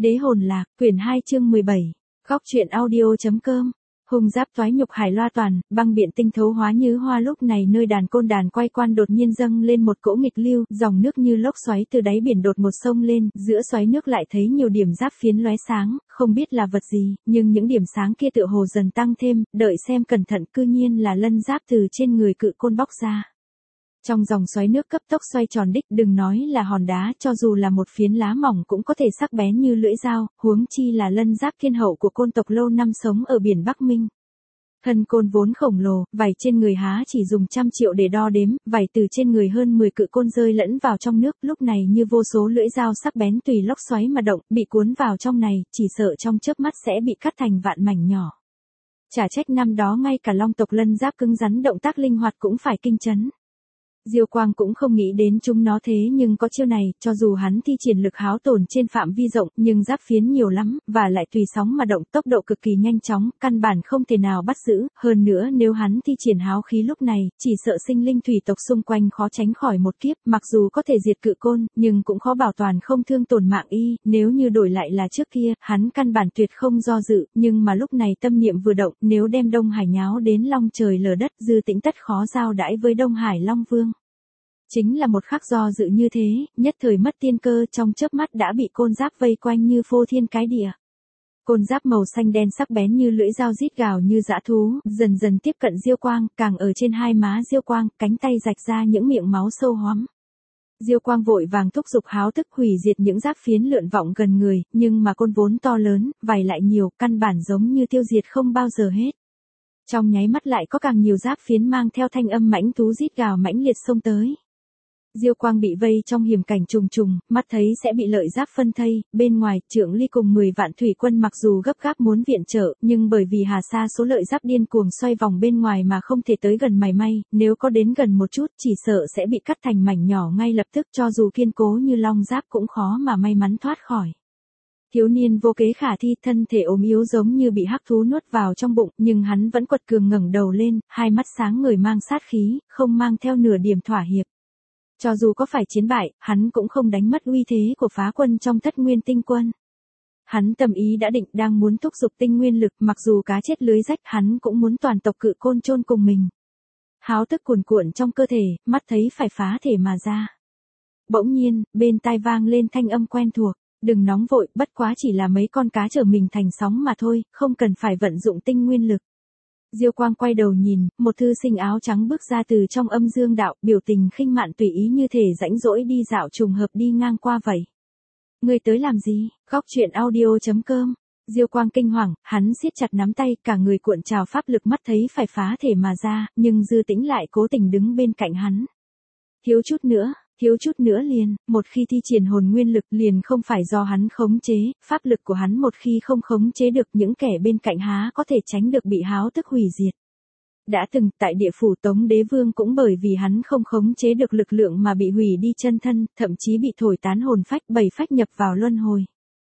Đế hồn lạc, quyển 2 chương 17. Góc truyện audio.com. Hung giáp toái nhục hải loa toàn, băng biện tinh thấu hóa như hoa. Lúc này nơi đàn côn đàn quay quan đột nhiên dâng lên một cỗ nghịch lưu, dòng nước như lốc xoáy từ đáy biển đột một sông lên, giữa xoáy nước lại thấy nhiều điểm giáp phiến lóe sáng, không biết là vật gì, nhưng những điểm sáng kia tựa hồ dần tăng thêm, đợi xem cẩn thận cư nhiên là lân giáp từ trên người cự côn bóc ra. Trong dòng xoáy nước cấp tốc xoay tròn đích, đừng nói là hòn đá, cho dù là một phiến lá mỏng cũng có thể sắc bén như lưỡi dao, huống chi là lân giáp thiên hậu của côn tộc lâu năm sống ở biển Bắc Minh. Thân côn vốn khổng lồ, vảy trên người há chỉ dùng 100 triệu để đo đếm, vảy từ trên người hơn 10 cự côn rơi lẫn vào trong nước, lúc này như vô số lưỡi dao sắc bén tùy lốc xoáy mà động, bị cuốn vào trong này, chỉ sợ trong chớp mắt sẽ bị cắt thành vạn mảnh nhỏ. Chả trách năm đó ngay cả long tộc lân giáp cứng rắn động tác linh hoạt cũng phải kinh chấn. Diêu Quang cũng không nghĩ đến chúng nó thế nhưng có chiêu này, cho dù hắn thi triển lực háo tổn trên phạm vi rộng, nhưng giáp phiến nhiều lắm, và lại tùy sóng mà động, tốc độ cực kỳ nhanh chóng, căn bản không thể nào bắt giữ, hơn nữa nếu hắn thi triển háo khí lúc này, chỉ sợ sinh linh thủy tộc xung quanh khó tránh khỏi một kiếp, mặc dù có thể diệt cự côn, nhưng cũng khó bảo toàn không thương tổn mạng y, nếu như đổi lại là trước kia, hắn căn bản tuyệt không do dự, nhưng mà lúc này tâm niệm vừa động, nếu đem Đông Hải nháo đến long trời lở đất, Dư Tĩnh tất khó giao đãi với Đông Hải Long Vương. Chính là một khắc do dự như thế, nhất thời mất tiên cơ, trong chớp mắt đã bị côn giáp vây quanh như phô thiên cái địa. Côn giáp màu xanh đen sắc bén như lưỡi dao rít gào như dã thú, dần dần tiếp cận Diêu Quang, càng ở trên hai má Diêu Quang, cánh tay rạch ra những miệng máu sâu hoắm. Diêu Quang vội vàng thúc giục háo thức hủy diệt những giáp phiến lượn vọng gần người, nhưng mà côn vốn to lớn, vảy lại nhiều, căn bản giống như tiêu diệt không bao giờ hết. Trong nháy mắt lại có càng nhiều giáp phiến mang theo thanh âm mãnh thú rít gào mãnh liệt xông tới. Diêu Quang bị vây trong hiểm cảnh trùng trùng, mắt thấy sẽ bị lợi giáp phân thây, bên ngoài, Trượng Ly cùng 10 vạn thủy quân mặc dù gấp gáp muốn viện trợ, nhưng bởi vì hà sa số lợi giáp điên cuồng xoay vòng bên ngoài mà không thể tới gần mảy may, nếu có đến gần một chút chỉ sợ sẽ bị cắt thành mảnh nhỏ ngay lập tức, cho dù kiên cố như long giáp cũng khó mà may mắn thoát khỏi. Thiếu niên vô kế khả thi, thân thể ốm yếu giống như bị hắc thú nuốt vào trong bụng, nhưng hắn vẫn quật cường ngẩng đầu lên, hai mắt sáng ngời mang sát khí, không mang theo nửa điểm thỏa hiệp. Cho dù có phải chiến bại, hắn cũng không đánh mất uy thế của phá quân trong Thất Nguyên Tinh Quân. Hắn tâm ý đã định, đang muốn thúc giục tinh nguyên lực, mặc dù cá chết lưới rách, hắn cũng muốn toàn tộc cự côn chôn cùng mình. Háo tức cuồn cuộn trong cơ thể, mắt thấy phải phá thể mà ra. Bỗng nhiên, bên tai vang lên thanh âm quen thuộc, đừng nóng vội, bất quá chỉ là mấy con cá trở mình thành sóng mà thôi, không cần phải vận dụng tinh nguyên lực. Diêu Quang quay đầu nhìn, một thư sinh áo trắng bước ra từ trong âm dương đạo, biểu tình khinh mạn tùy ý như thể rãnh rỗi đi dạo trùng hợp đi ngang qua vậy. Người tới làm gì? Góc truyện audio.com. Diêu Quang kinh hoàng, hắn siết chặt nắm tay, cả người cuộn trào pháp lực, mắt thấy phải phá thể mà ra, nhưng Dư Tĩnh lại cố tình đứng bên cạnh hắn. Thiếu chút nữa liền, một khi thi triển hồn nguyên lực liền không phải do hắn khống chế, pháp lực của hắn một khi không khống chế được, những kẻ bên cạnh há có thể tránh được bị háo tức hủy diệt. Đã từng, tại địa phủ Tống Đế Vương cũng bởi vì hắn không khống chế được lực lượng mà bị hủy đi chân thân, thậm chí bị thổi tán hồn phách, bảy phách nhập vào luân hồi.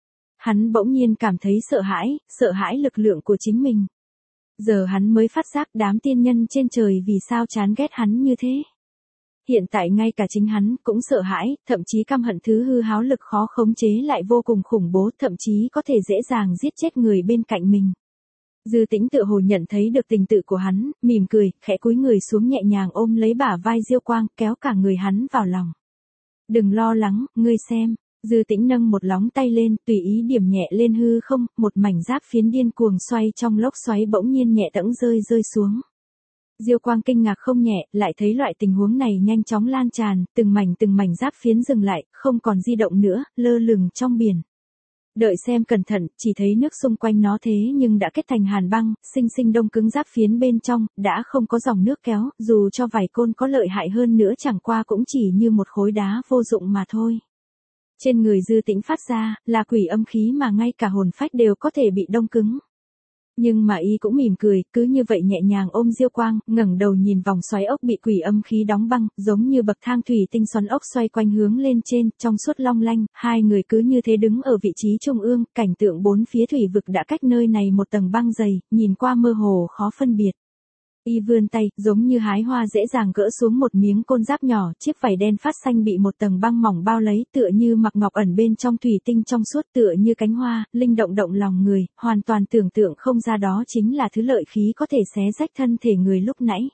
Hắn bỗng nhiên cảm thấy sợ hãi lực lượng của chính mình. Giờ hắn mới phát giác đám tiên nhân trên trời vì sao chán ghét hắn như thế. Hiện tại ngay cả chính hắn cũng sợ hãi, thậm chí căm hận thứ hư háo lực khó khống chế lại vô cùng khủng bố, thậm chí có thể dễ dàng giết chết người bên cạnh mình. Dư Tĩnh tựa hồ nhận thấy được tình tự của hắn, mỉm cười, khẽ cúi người xuống nhẹ nhàng ôm lấy bả vai Diêu Quang, kéo cả người hắn vào lòng. Đừng lo lắng, ngươi xem. Dư Tĩnh nâng một lóng tay lên, tùy ý điểm nhẹ lên hư không, một mảnh giáp phiến điên cuồng xoay trong lốc xoáy bỗng nhiên nhẹ tẫng rơi xuống. Diêu Quang kinh ngạc không nhẹ, lại thấy loại tình huống này nhanh chóng lan tràn, từng mảnh giáp phiến dừng lại, không còn di động nữa, lơ lửng trong biển. Đợi xem cẩn thận, chỉ thấy nước xung quanh nó thế nhưng đã kết thành hàn băng, sinh sinh đông cứng giáp phiến bên trong, đã không có dòng nước kéo, dù cho vài côn có lợi hại hơn nữa chẳng qua cũng chỉ như một khối đá vô dụng mà thôi. Trên người Dư Tĩnh phát ra, là quỷ âm khí mà ngay cả hồn phách đều có thể bị đông cứng. Nhưng mà y cũng mỉm cười, cứ như vậy nhẹ nhàng ôm Diêu Quang, ngẩng đầu nhìn vòng xoáy ốc bị quỷ âm khí đóng băng, giống như bậc thang thủy tinh xoắn ốc xoay quanh hướng lên trên, trong suốt long lanh, hai người cứ như thế đứng ở vị trí trung ương, cảnh tượng bốn phía thủy vực đã cách nơi này một tầng băng dày, nhìn qua mơ hồ khó phân biệt. Y vươn tay, giống như hái hoa dễ dàng gỡ xuống một miếng côn giáp nhỏ, chiếc vảy đen phát xanh bị một tầng băng mỏng bao lấy, tựa như mặc ngọc ẩn bên trong thủy tinh trong suốt, tựa như cánh hoa, linh động động lòng người, hoàn toàn tưởng tượng không ra đó chính là thứ lợi khí có thể xé rách thân thể người lúc nãy.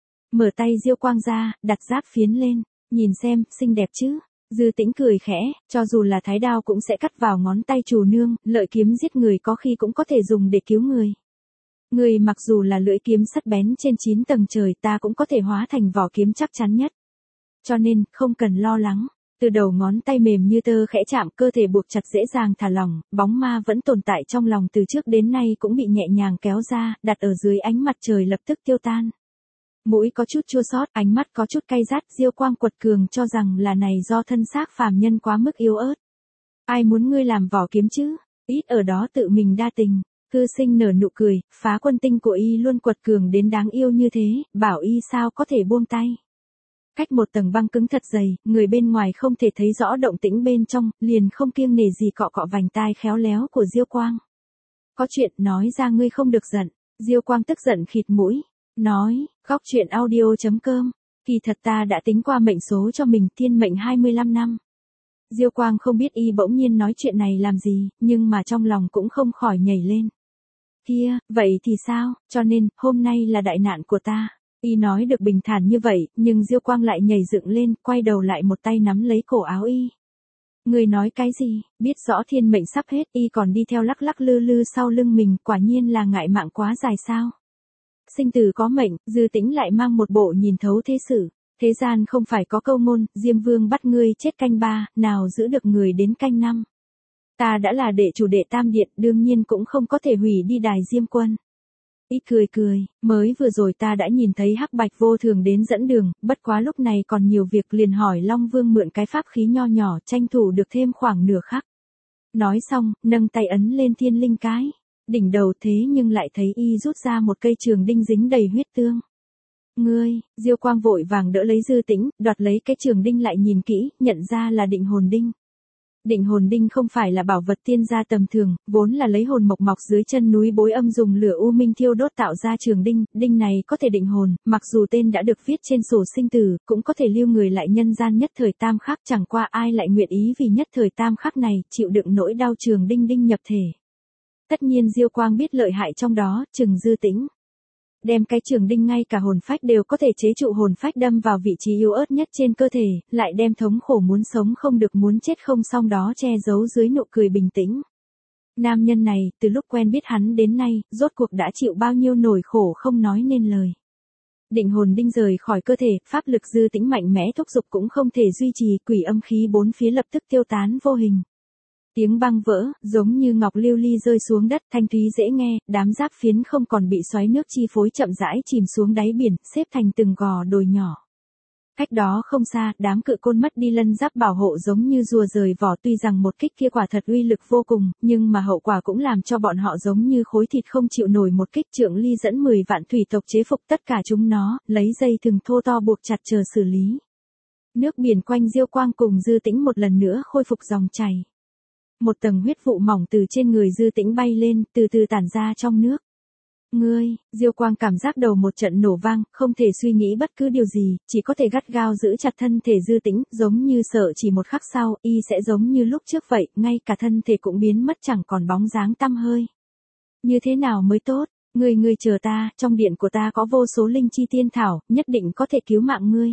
Mở tay Diêu Quang ra, đặt giáp phiến lên, nhìn xem, xinh đẹp chứ. Dư Tĩnh cười khẽ, cho dù là thái đao cũng sẽ cắt vào ngón tay chủ nương, lợi kiếm giết người có khi cũng có thể dùng để cứu người. Người mặc dù là lưỡi kiếm sắt bén trên 9 tầng trời, ta cũng có thể hóa thành vỏ kiếm chắc chắn nhất. Cho nên, không cần lo lắng. Từ đầu ngón tay mềm như tơ khẽ chạm, cơ thể buộc chặt dễ dàng thả lỏng, bóng ma vẫn tồn tại trong lòng từ trước đến nay cũng bị nhẹ nhàng kéo ra, đặt ở dưới ánh mặt trời lập tức tiêu tan. Mũi có chút chua xót, ánh mắt có chút cay rát, Diêu Quang quật cường cho rằng là này do thân xác phàm nhân quá mức yếu ớt. Ai muốn ngươi làm vỏ kiếm chứ? Ít ở đó tự mình đa tình. Thư Sinh nở nụ cười, Phá Quân tinh của y luôn quật cường đến đáng yêu như thế, bảo y sao có thể buông tay. Cách một tầng băng cứng thật dày, người bên ngoài không thể thấy rõ động tĩnh bên trong, liền không kiêng nể gì cọ cọ vành tai khéo léo của Diêu Quang. Có chuyện nói ra ngươi không được giận. Diêu Quang tức giận khịt mũi, nói, góc chuyện audio.com, kỳ thật ta đã tính qua mệnh số cho mình, thiên mệnh 25 năm. Diêu Quang không biết y bỗng nhiên nói chuyện này làm gì, nhưng mà trong lòng cũng không khỏi nhảy lên. Kia, vậy thì sao, cho nên, hôm nay là đại nạn của ta. Y nói được bình thản như vậy, nhưng Diêu Quang lại nhảy dựng lên, quay đầu lại một tay nắm lấy cổ áo y. Người nói cái gì, biết rõ thiên mệnh sắp hết, y còn đi theo lắc lắc lư lư sau lưng mình, quả nhiên là ngại mạng quá dài sao. Sinh tử có mệnh, Dư Tĩnh lại mang một bộ nhìn thấu thế sự. Thế gian không phải có câu ngôn, Diêm Vương bắt ngươi chết canh 3, nào giữ được người đến canh 5. Ta đã là đệ chủ đệ Tam Điện, đương nhiên cũng không có thể hủy đi đài Diêm Quân. Ít cười cười, mới vừa rồi ta đã nhìn thấy Hắc Bạch Vô Thường đến dẫn đường, bất quá lúc này còn nhiều việc, liền hỏi Long Vương mượn cái pháp khí nho nhỏ, tranh thủ được thêm khoảng nửa khắc. Nói xong, nâng tay ấn lên thiên linh cái. Đỉnh đầu thế nhưng lại thấy y rút ra một cây trường đinh dính đầy huyết tương. Ngươi, Diêu Quang vội vàng đỡ lấy Dư Tĩnh, đoạt lấy cái trường đinh lại nhìn kỹ, nhận ra là định hồn đinh. Định hồn đinh không phải là bảo vật tiên gia tầm thường, vốn là lấy hồn mộc mọc dưới chân núi Bối Âm dùng lửa u minh thiêu đốt tạo ra trường đinh, đinh này có thể định hồn, mặc dù tên đã được viết trên sổ sinh tử, cũng có thể lưu người lại nhân gian nhất thời tam khắc, chẳng qua ai lại nguyện ý vì nhất thời tam khắc này, chịu đựng nỗi đau trường đinh đinh nhập thể. Tất nhiên Diêu Quang biết lợi hại trong đó, chừng Dư Tĩnh. Đem cái trường đinh ngay cả hồn phách đều có thể chế trụ hồn phách đâm vào vị trí yếu ớt nhất trên cơ thể, lại đem thống khổ muốn sống không được muốn chết không xong đó che giấu dưới nụ cười bình tĩnh. Nam nhân này, từ lúc quen biết hắn đến nay, rốt cuộc đã chịu bao nhiêu nỗi khổ không nói nên lời. Định hồn đinh rời khỏi cơ thể, pháp lực Dư Tĩnh mạnh mẽ thúc giục cũng không thể duy trì, quỷ âm khí bốn phía lập tức tiêu tán vô hình. Tiếng băng vỡ, giống như ngọc lưu ly rơi xuống đất, thanh thúy dễ nghe, đám giáp phiến không còn bị xoáy nước chi phối chậm rãi chìm xuống đáy biển, xếp thành từng gò đồi nhỏ. Cách đó không xa, đám cự côn mất đi lân giáp bảo hộ giống như rùa rời vỏ, tuy rằng một kích kia quả thật uy lực vô cùng, nhưng mà hậu quả cũng làm cho bọn họ giống như khối thịt không chịu nổi một kích. Trượng Ly dẫn 10 vạn thủy tộc chế phục tất cả chúng nó, lấy dây thừng thô to buộc chặt chờ xử lý. Nước biển quanh Diêu Quang cùng Dư Tĩnh một lần nữa khôi phục dòng chảy. Một tầng huyết vụ mỏng từ trên người Dư Tĩnh bay lên, từ từ tản ra trong nước. Ngươi, Diêu Quang cảm giác đầu một trận nổ vang, không thể suy nghĩ bất cứ điều gì, chỉ có thể gắt gao giữ chặt thân thể Dư Tĩnh, giống như sợ chỉ một khắc sau, y sẽ giống như lúc trước vậy, ngay cả thân thể cũng biến mất chẳng còn bóng dáng tăm hơi. Như thế nào mới tốt, ngươi chờ ta, trong điện của ta có vô số linh chi tiên thảo, nhất định có thể cứu mạng ngươi.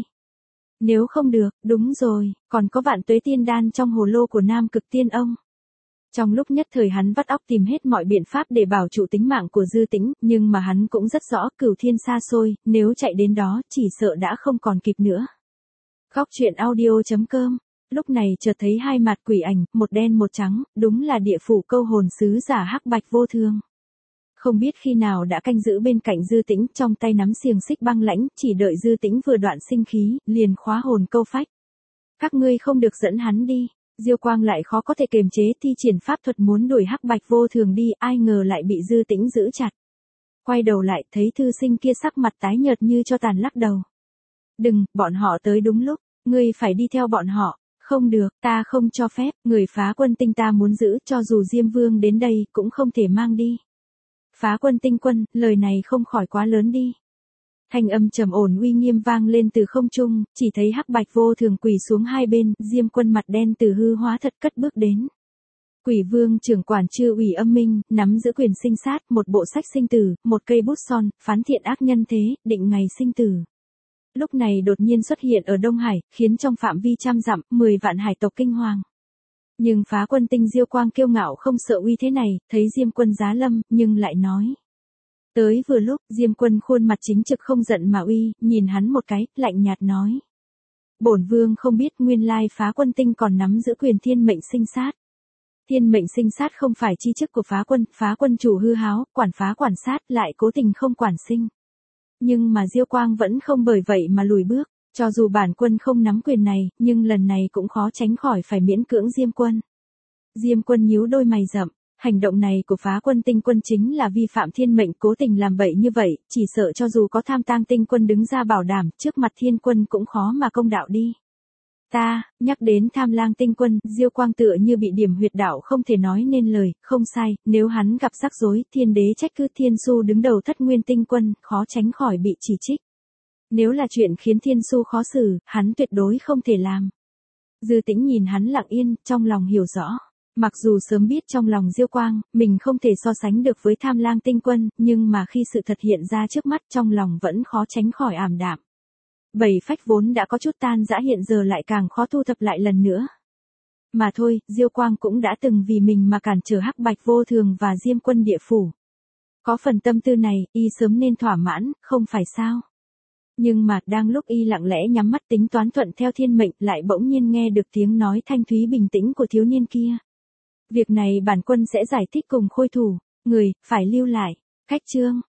Nếu không được, đúng rồi, còn có vạn tuế tiên đan trong hồ lô của Nam Cực Tiên ông. Trong lúc nhất thời hắn vắt óc tìm hết mọi biện pháp để bảo trụ tính mạng của Dư Tĩnh, nhưng mà hắn cũng rất rõ Cửu Thiên xa xôi, nếu chạy đến đó chỉ sợ đã không còn kịp nữa. Góc chuyện audio.com. Lúc này chợt thấy hai mặt quỷ ảnh, một đen một trắng, đúng là địa phủ câu hồn sứ giả Hắc Bạch Vô Thường. Không biết khi nào đã canh giữ bên cạnh Dư Tĩnh, trong tay nắm xiềng xích băng lãnh, chỉ đợi Dư Tĩnh vừa đoạn sinh khí, liền khóa hồn câu phách. Các ngươi không được dẫn hắn đi. Diêu Quang lại khó có thể kiềm chế thi triển pháp thuật muốn đuổi Hắc Bạch Vô Thường đi, ai ngờ lại bị Dư Tĩnh giữ chặt. Quay đầu lại, thấy thư sinh kia sắc mặt tái nhợt như cho tàn lắc đầu. Đừng, bọn họ tới đúng lúc, ngươi phải đi theo bọn họ. Không được, ta không cho phép, người Phá Quân tinh ta muốn giữ, cho dù Diêm Vương đến đây, cũng không thể mang đi. Phá Quân tinh quân, lời này không khỏi quá lớn đi. Thanh âm trầm ổn uy nghiêm vang lên từ không trung, chỉ thấy hắc bạch vô thường quỳ xuống hai bên, Diêm Quân mặt đen từ hư hóa thật cất bước đến. Quỷ vương trưởng quản chư ủy âm minh, nắm giữ quyền sinh sát, một bộ sách sinh tử, một cây bút son, phán thiện ác nhân thế, định ngày sinh tử. Lúc này đột nhiên xuất hiện ở Đông Hải, khiến trong phạm vi trăm dặm, 10 vạn hải tộc kinh hoàng. Nhưng Phá Quân Tinh Diêu Quang kiêu ngạo không sợ uy thế này, thấy Diêm Quân giá lâm, nhưng lại nói. Tới vừa lúc, Diêm Quân khuôn mặt chính trực không giận mà uy, nhìn hắn một cái, lạnh nhạt nói. Bổn vương không biết nguyên lai Phá Quân Tinh còn nắm giữ quyền thiên mệnh sinh sát. Thiên mệnh sinh sát không phải chi chức của Phá Quân chủ hư háo, quản phá quản sát, lại cố tình không quản sinh. Nhưng mà Diêu Quang vẫn không bởi vậy mà lùi bước, cho dù bản quân không nắm quyền này, nhưng lần này cũng khó tránh khỏi phải miễn cưỡng Diêm Quân. Diêm Quân nhíu đôi mày rậm, hành động này của Phá Quân Tinh Quân chính là vi phạm thiên mệnh, cố tình làm bậy như vậy, chỉ sợ cho dù có Tham Tang Tinh Quân đứng ra bảo đảm, trước mặt Thiên Quân cũng khó mà công đạo đi. Nhắc đến Tham Lang Tinh Quân, Diêu Quang tựa như bị điểm huyệt đạo không thể nói nên lời, không sai, nếu hắn gặp rắc rối, Thiên Đế trách cứ Thiên Su đứng đầu Thất Nguyên Tinh Quân, khó tránh khỏi bị chỉ trích. Nếu là chuyện khiến Thiên Su khó xử, hắn tuyệt đối không thể làm. Dư Tĩnh nhìn hắn lặng yên, trong lòng hiểu rõ. Mặc dù sớm biết trong lòng Diêu Quang, mình không thể so sánh được với Tham Lang Tinh Quân, nhưng mà khi sự thật hiện ra trước mắt trong lòng vẫn khó tránh khỏi ảm đạm. Bảy phách vốn đã có chút tan rã hiện giờ lại càng khó thu thập lại lần nữa. Mà thôi, Diêu Quang cũng đã từng vì mình mà cản trở hắc bạch vô thường và Diêm Quân địa phủ. Có phần tâm tư này, y sớm nên thỏa mãn, không phải sao? Nhưng mà, đang lúc y lặng lẽ nhắm mắt tính toán thuận theo thiên mệnh, lại bỗng nhiên nghe được tiếng nói thanh thúy bình tĩnh của thiếu niên kia. Việc này bản quân sẽ giải thích cùng Khôi Thủ, người, phải lưu lại. Khách chương.